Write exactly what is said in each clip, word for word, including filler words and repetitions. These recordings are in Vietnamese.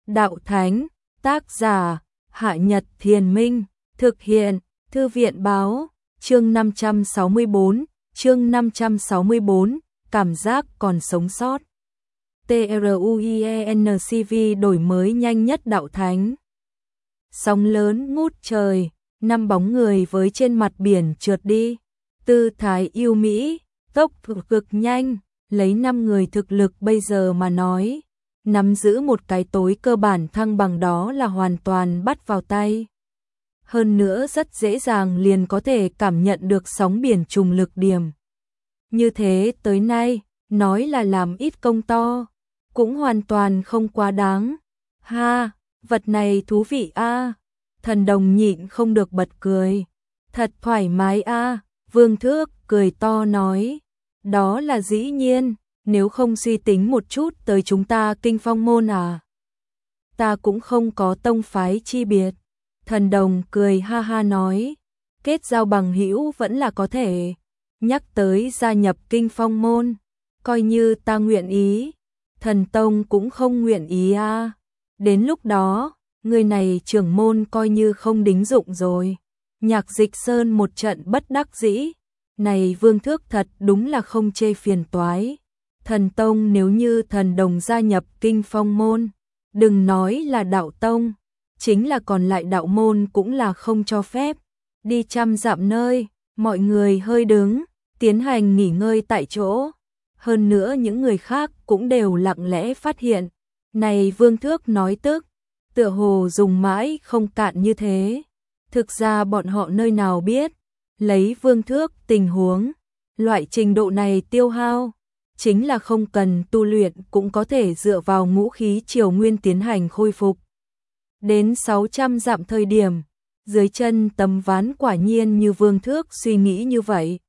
Đạo Thánh, tác giả, Hạ Nhật Thiền Minh, thực hiện, Thư viện Báo, chương năm trăm sáu mươi tư, chương năm trăm sáu mươi tư, cảm giác còn sống sót. TRUIENCV đổi mới nhanh nhất Đạo Thánh. Sóng lớn ngút trời, năm bóng người với trên mặt biển trượt đi, tư thái yêu mỹ, tốc độ cực nhanh, lấy năm người thực lực bây giờ mà nói, nắm giữ một cái tối cơ bản thăng bằng đó là hoàn toàn bắt vào tay. Hơn nữa rất dễ dàng liền có thể cảm nhận được sóng biển trùng lực điểm. Như thế tới nay, nói là làm ít công to, cũng hoàn toàn không quá đáng. Ha, vật này thú vị a. À. Thần Đồng nhịn không được bật cười. Thật thoải mái a. À. Vương Thước cười to nói. Đó là dĩ nhiên, nếu không suy tính một chút tới chúng ta Kinh Phong môn à. Ta cũng không có tông phái chi biệt. Thần Đồng cười ha ha nói. Kết giao bằng hữu vẫn là có thể. Nhắc tới gia nhập Kinh Phong môn, coi như ta nguyện ý. Thần Tông cũng không nguyện ý a. À. Đến lúc đó, người này trưởng môn coi như không đính dụng rồi. Nhạc Dịch Sơn một trận bất đắc dĩ. Này Vương Thước thật đúng là không chê phiền toái. Thần Tông nếu như Thần Đồng gia nhập Kinh Phong môn, đừng nói là đạo tông, chính là còn lại đạo môn cũng là không cho phép. Đi trăm dặm nơi, mọi người hơi đứng, tiến hành nghỉ ngơi tại chỗ. Hơn nữa những người khác cũng đều lặng lẽ phát hiện. Này Vương Thước nói tức, tựa hồ dùng mãi không cạn như thế. Thực ra bọn họ nơi nào biết, lấy Vương Thước tình huống, loại trình độ này tiêu hao, chính là không cần tu luyện cũng có thể dựa vào ngũ khí triều nguyên tiến hành khôi phục. Đến sáu trăm dặm thời điểm, dưới chân tấm ván quả nhiên như Vương Thước suy nghĩ như vậy.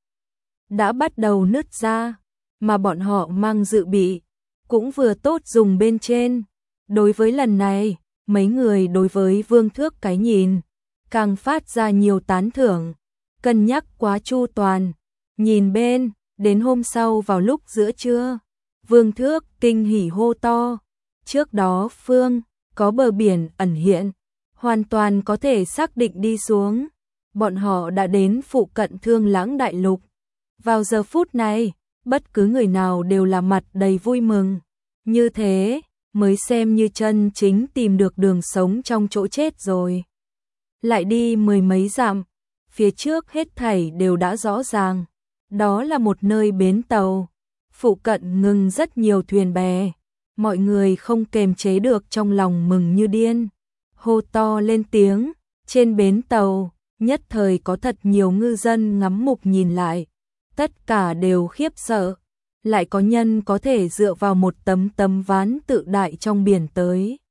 Đã bắt đầu nứt ra, mà bọn họ mang dự bị, cũng vừa tốt dùng bên trên. Đối với lần này, mấy người đối với Vương Thước cái nhìn, càng phát ra nhiều tán thưởng, cân nhắc quá chu toàn. Nhìn bên, đến hôm sau vào lúc giữa trưa, Vương Thước kinh hỉ hô to. Trước đó phương, có bờ biển ẩn hiện, hoàn toàn có thể xác định đi xuống. Bọn họ đã đến phụ cận Thương Lãng Đại Lục. Vào giờ phút này, bất cứ người nào đều là mặt đầy vui mừng. Như thế, mới xem như chân chính tìm được đường sống trong chỗ chết rồi. Lại đi mười mấy dặm, phía trước hết thảy đều đã rõ ràng. Đó là một nơi bến tàu. Phụ cận ngừng rất nhiều thuyền bè. Mọi người không kềm chế được trong lòng mừng như điên. Hô to lên tiếng, trên bến tàu, nhất thời có thật nhiều ngư dân ngắm mục nhìn lại. Tất cả đều khiếp sợ. Lại có nhân có thể dựa vào một tấm tấm ván tự đại trong biển tới.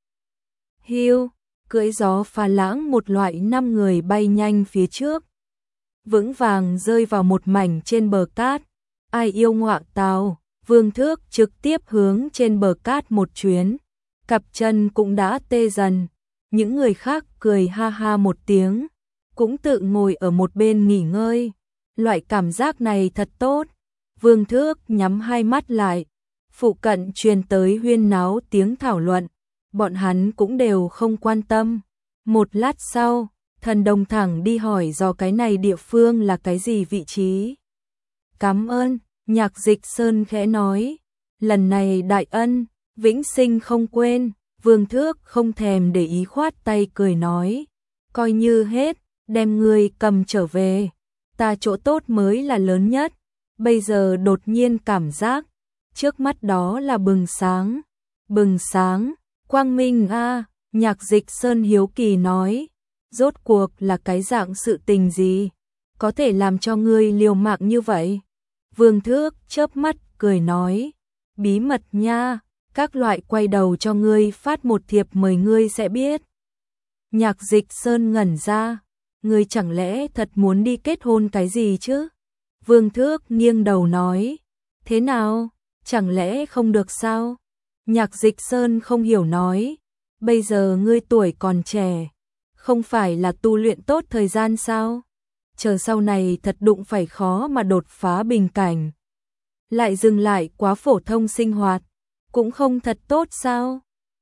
Hiu, cưỡi gió pha lãng một loại năm người bay nhanh phía trước. Vững vàng rơi vào một mảnh trên bờ cát. Ai yêu ngọa tàu, Vương Thước trực tiếp hướng trên bờ cát một chuyến. Cặp chân cũng đã tê dần. Những người khác cười ha ha một tiếng, cũng tự ngồi ở một bên nghỉ ngơi. Loại cảm giác này thật tốt. Vương Thước nhắm hai mắt lại. Phụ cận truyền tới huyên náo tiếng thảo luận. Bọn hắn cũng đều không quan tâm. Một lát sau, Thần Đồng thẳng đi hỏi do cái này địa phương là cái gì vị trí. Cảm ơn, Nhạc Dịch Sơn khẽ nói. Lần này đại ân, vĩnh sinh không quên. Vương Thước không thèm để ý khoát tay cười nói. Coi như hết, đem ngươi cầm trở về. Ta chỗ tốt mới là lớn nhất. Bây giờ đột nhiên cảm giác, trước mắt đó là bừng sáng. Bừng sáng, quang minh a. À, Nhạc Dịch Sơn hiếu kỳ nói. Rốt cuộc là cái dạng sự tình gì, có thể làm cho ngươi liều mạng như vậy? Vương Thước chớp mắt cười nói. Bí mật nha, các loại quay đầu cho ngươi phát một thiệp mời ngươi sẽ biết. Nhạc Dịch Sơn ngẩn ra. Ngươi chẳng lẽ thật muốn đi kết hôn cái gì chứ? Vương Thước nghiêng đầu nói. Thế nào, chẳng lẽ không được sao? Nhạc Dịch Sơn không hiểu nói. Bây giờ ngươi tuổi còn trẻ, không phải là tu luyện tốt thời gian sao? Chờ sau này thật đụng phải khó mà đột phá bình cảnh. Lại dừng lại quá phổ thông sinh hoạt, cũng không thật tốt sao?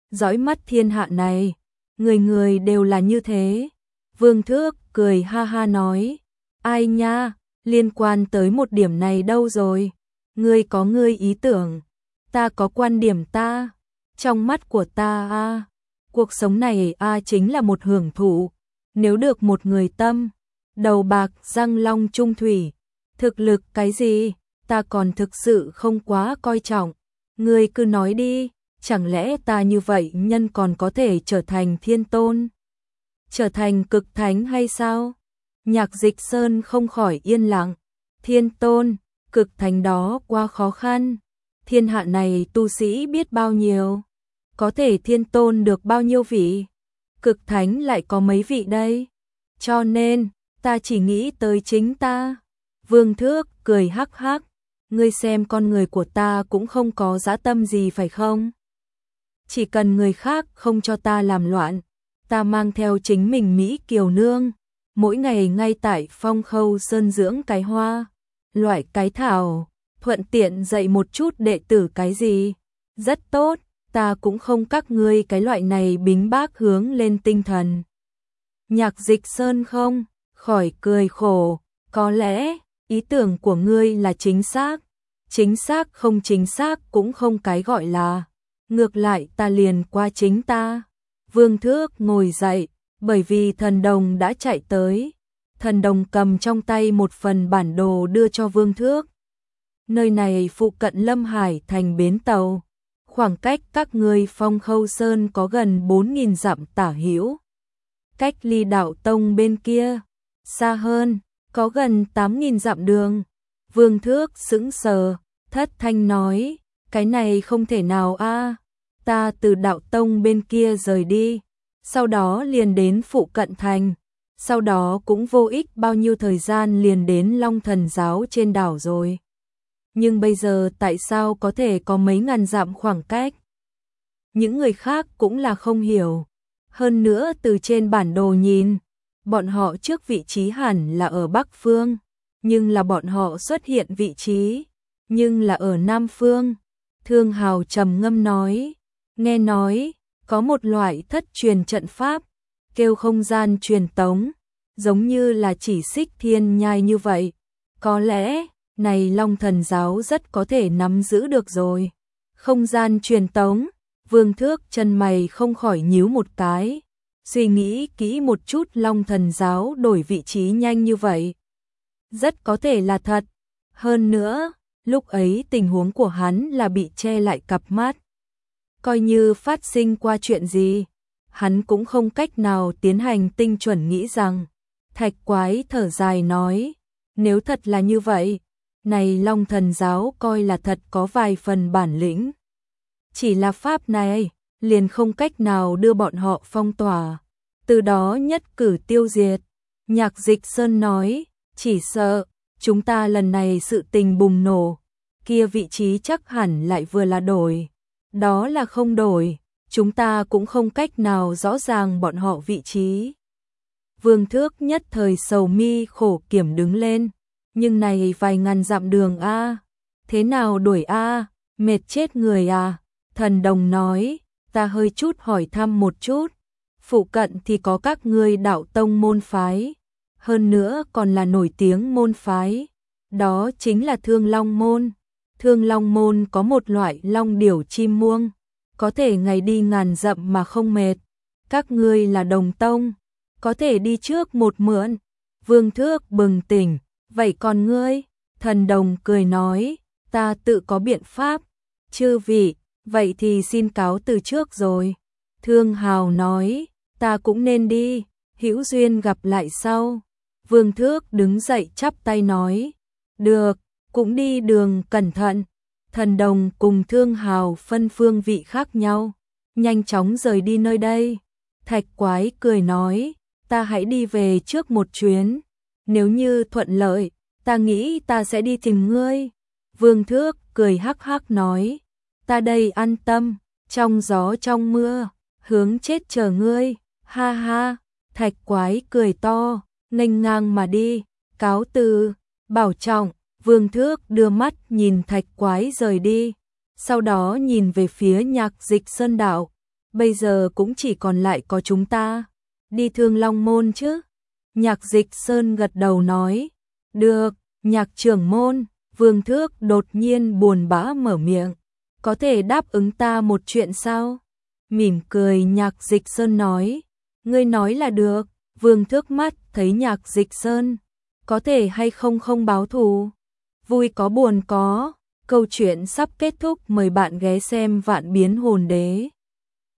dõi mắt thiên hạ này, người người đều là như thế. Vương Thước cười ha ha nói, ai nha, liên quan tới một điểm này đâu rồi, ngươi có ngươi ý tưởng, ta có quan điểm ta, trong mắt của ta a, cuộc sống này a chính là một hưởng thụ, nếu được một người tâm, đầu bạc răng long trung thủy, thực lực cái gì, ta còn thực sự không quá coi trọng, ngươi cứ nói đi, chẳng lẽ ta như vậy nhân còn có thể trở thành thiên tôn, trở thành cực thánh hay sao? Nhạc Dịch Sơn không khỏi yên lặng, thiên tôn, cực thánh đó quá khó khăn, thiên hạ này tu sĩ biết bao nhiêu, có thể thiên tôn được bao nhiêu vị, cực thánh lại có mấy vị đây, cho nên, ta chỉ nghĩ tới chính ta. Vương Thước cười hắc hắc, ngươi xem con người của ta cũng không có dã tâm gì phải không? Chỉ cần người khác không cho ta làm loạn, ta mang theo chính mình Mỹ Kiều Nương, mỗi ngày ngay tại Phong Khâu Sơn dưỡng cái hoa, loại cái thảo, thuận tiện dạy một chút đệ tử cái gì. Rất tốt, ta cũng không các ngươi cái loại này bính bác hướng lên tinh thần. Nhạc Dịch Sơn không, khỏi cười khổ, có lẽ, ý tưởng của ngươi là chính xác, chính xác không chính xác cũng không cái gọi là, ngược lại ta liền qua chính ta. Vương Thước ngồi dậy, bởi vì thần đồng đã chạy tới, thần đồng cầm trong tay một phần bản đồ đưa cho Vương Thước. Nơi này phụ cận Lâm Hải thành bến tàu, khoảng cách các ngươi Phong Khâu Sơn có gần bốn nghìn dặm tả hữu. Cách ly đạo tông bên kia, xa hơn, có gần tám nghìn dặm đường. Vương Thước sững sờ, thất thanh nói, cái này không thể nào a, ta từ đạo tông bên kia rời đi, sau đó liền đến phụ cận thành, sau đó cũng vô ích bao nhiêu thời gian liền đến Long Thần giáo trên đảo rồi. Nhưng bây giờ tại sao có thể có mấy ngàn dặm khoảng cách? Những người khác cũng là không hiểu. Hơn nữa từ trên bản đồ nhìn, bọn họ trước vị trí hẳn là ở Bắc Phương, nhưng là bọn họ xuất hiện vị trí, nhưng là ở Nam Phương. Thương Hào trầm ngâm nói, nghe nói, có một loại thất truyền trận pháp, kêu không gian truyền tống, giống như là chỉ xích thiên nhai như vậy. Có lẽ, này Long Thần giáo rất có thể nắm giữ được rồi. Không gian truyền tống, Vương Thước chân mày không khỏi nhíu một cái, suy nghĩ kỹ một chút Long Thần giáo đổi vị trí nhanh như vậy. Rất có thể là thật. Hơn nữa, lúc ấy tình huống của hắn là bị che lại cặp mắt. Coi như phát sinh qua chuyện gì, hắn cũng không cách nào tiến hành tinh chuẩn nghĩ rằng. Thạch Quái thở dài nói, nếu thật là như vậy, này Long Thần giáo coi là thật có vài phần bản lĩnh. Chỉ là pháp này, liền không cách nào đưa bọn họ phong tỏa, từ đó nhất cử tiêu diệt. Nhạc Dịch Sơn nói, chỉ sợ, chúng ta lần này sự tình bùng nổ, kia vị trí chắc hẳn lại vừa là đổi. Đó là không đổi, chúng ta cũng không cách nào rõ ràng bọn họ vị trí. Vương Thước nhất thời sầu mi khổ kiểm đứng lên, nhưng này vài ngàn dặm đường a, thế nào đuổi a, mệt chết người à. Thần đồng nói, ta hơi chút hỏi thăm một chút, phụ cận thì có các ngươi đạo tông môn phái, hơn nữa còn là nổi tiếng môn phái, đó chính là Thương Long môn. Thương Long môn có một loại long điểu chim muông, có thể ngày đi ngàn dặm mà không mệt. Các ngươi là đồng tông, có thể đi trước một mượn. Vương Thước bừng tỉnh, vậy còn ngươi? Thần đồng cười nói, ta tự có biện pháp. Chư vị, vậy thì xin cáo từ trước rồi. Thương Hào nói, ta cũng nên đi, hữu duyên gặp lại sau. Vương Thước đứng dậy chắp tay nói, được, cũng đi đường cẩn thận. Thần đồng cùng Thương Hào phân phương vị khác nhau, nhanh chóng rời đi nơi đây. Thạch Quái cười nói, ta hãy đi về trước một chuyến, nếu như thuận lợi, ta nghĩ ta sẽ đi tìm ngươi. Vương Thước cười hắc hắc nói, ta đây an tâm, trong gió trong mưa, hướng chết chờ ngươi, ha ha. Thạch Quái cười to, nghênh ngang mà đi, cáo từ, bảo trọng. Vương Thước đưa mắt nhìn Thạch Quái rời đi, sau đó nhìn về phía Nhạc Dịch Sơn đạo, bây giờ cũng chỉ còn lại có chúng ta. Đi Thương Long Môn chứ? Nhạc Dịch Sơn gật đầu nói. Được, Nhạc trưởng môn. Vương Thước đột nhiên buồn bã mở miệng. Có thể đáp ứng ta một chuyện sao? Mỉm cười Nhạc Dịch Sơn nói. Ngươi nói là được. Vương Thước mắt thấy Nhạc Dịch Sơn. Có thể hay không không báo thù? Vui có buồn có. Câu chuyện sắp kết thúc, mời bạn ghé xem Vạn Biến Hồn Đế.